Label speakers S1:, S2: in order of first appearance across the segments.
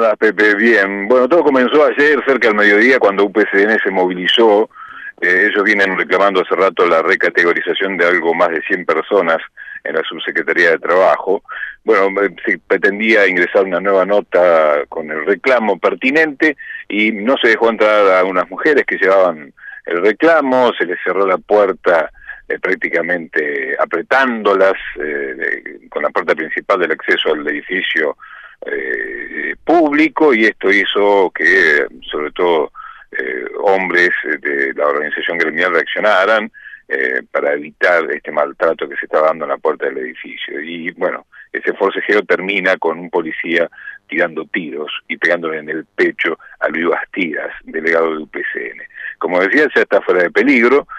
S1: andás, Pepe? Bien. Bueno, todo comenzó ayer, cerca del mediodía, cuando UPCN se movilizó. Ellos vienen reclamando hace rato la recategorización de algo más de 100 personas en la Subsecretaría de Trabajo. Bueno, se pretendía ingresar una nueva nota con el reclamo pertinente y no se dejó entrar a unas mujeres que llevaban el reclamo, se les cerró la puerta prácticamente apretándolas con la puerta principal del acceso al edificio público, y esto hizo que sobre todo hombres de la organización gremial reaccionaran para evitar este maltrato que se estaba dando en la puerta del edificio. Y bueno, ese forcejeo termina con un policía tirando tiros y pegándole en el pecho a Luis Bastidas, delegado de UPCN. Como decía, ya está fuera de peligro.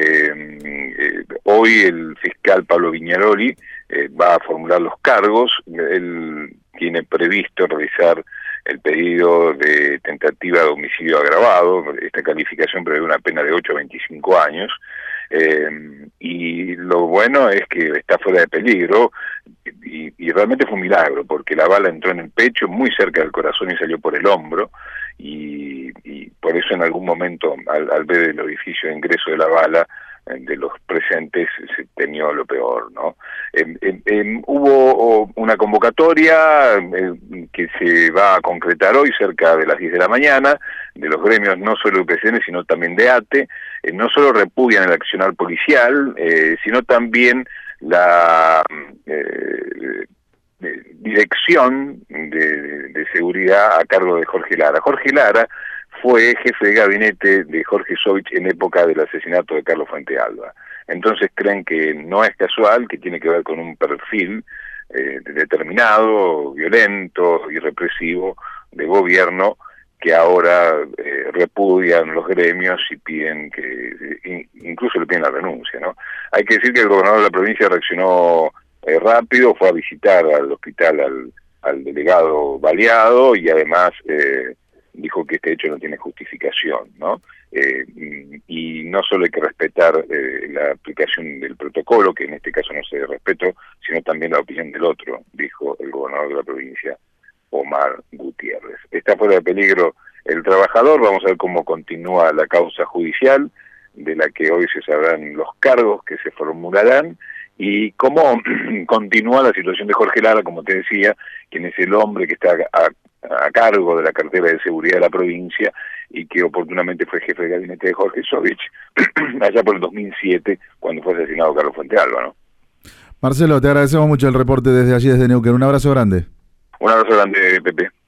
S1: Hoy el fiscal Pablo Viñaroli va a formular los cargos. Él tiene previsto realizar el pedido de tentativa de homicidio agravado. Esta calificación prevé una pena de 8 a 25 años. Y lo bueno es que está fuera de peligro, y realmente fue un milagro, porque la bala entró en el pecho, muy cerca del corazón, y salió por el hombro, y por eso en algún momento, al ver el orificio de ingreso de la bala, de los presentes, se temió lo peor, ¿no? Hubo una convocatoria que se va a concretar hoy cerca de las 10 de la mañana, de los gremios no solo de UPCN, sino también de ATE. No solo repudian el accionar policial, sino también la dirección de seguridad a cargo de Jorge Lara. Jorge Lara fue jefe de gabinete de Jorge Sovich en época del asesinato de Carlos Fuentealba. Entonces creen que no es casual, que tiene que ver con un perfil determinado, violento y represivo de gobierno, que ahora repudian los gremios y piden que, incluso le piden la renuncia, ¿no? Hay que decir que el gobernador de la provincia reaccionó rápido, fue a visitar al hospital al delegado baleado, y además dijo que este hecho no tiene justificación, ¿no? Y no solo hay que respetar la aplicación del protocolo, que en este caso no se respetó, sino también la opinión del otro, dijo el gobernador de la provincia, Omar Gutiérrez. Está fuera de peligro el trabajador. Vamos a ver cómo continúa la causa judicial, de la que hoy se sabrán los cargos que se formularán, y cómo continúa la situación de Jorge Lara, como te decía, quien es el hombre que está a cargo de la cartera de seguridad de la provincia y que oportunamente fue jefe de gabinete de Jorge Sovich allá por el 2007, cuando fue asesinado Carlos Fuentealba, ¿no?
S2: Marcelo, te agradecemos mucho el reporte desde allí, desde Neuquén. Un abrazo grande.
S1: Un abrazo grande, Pepe.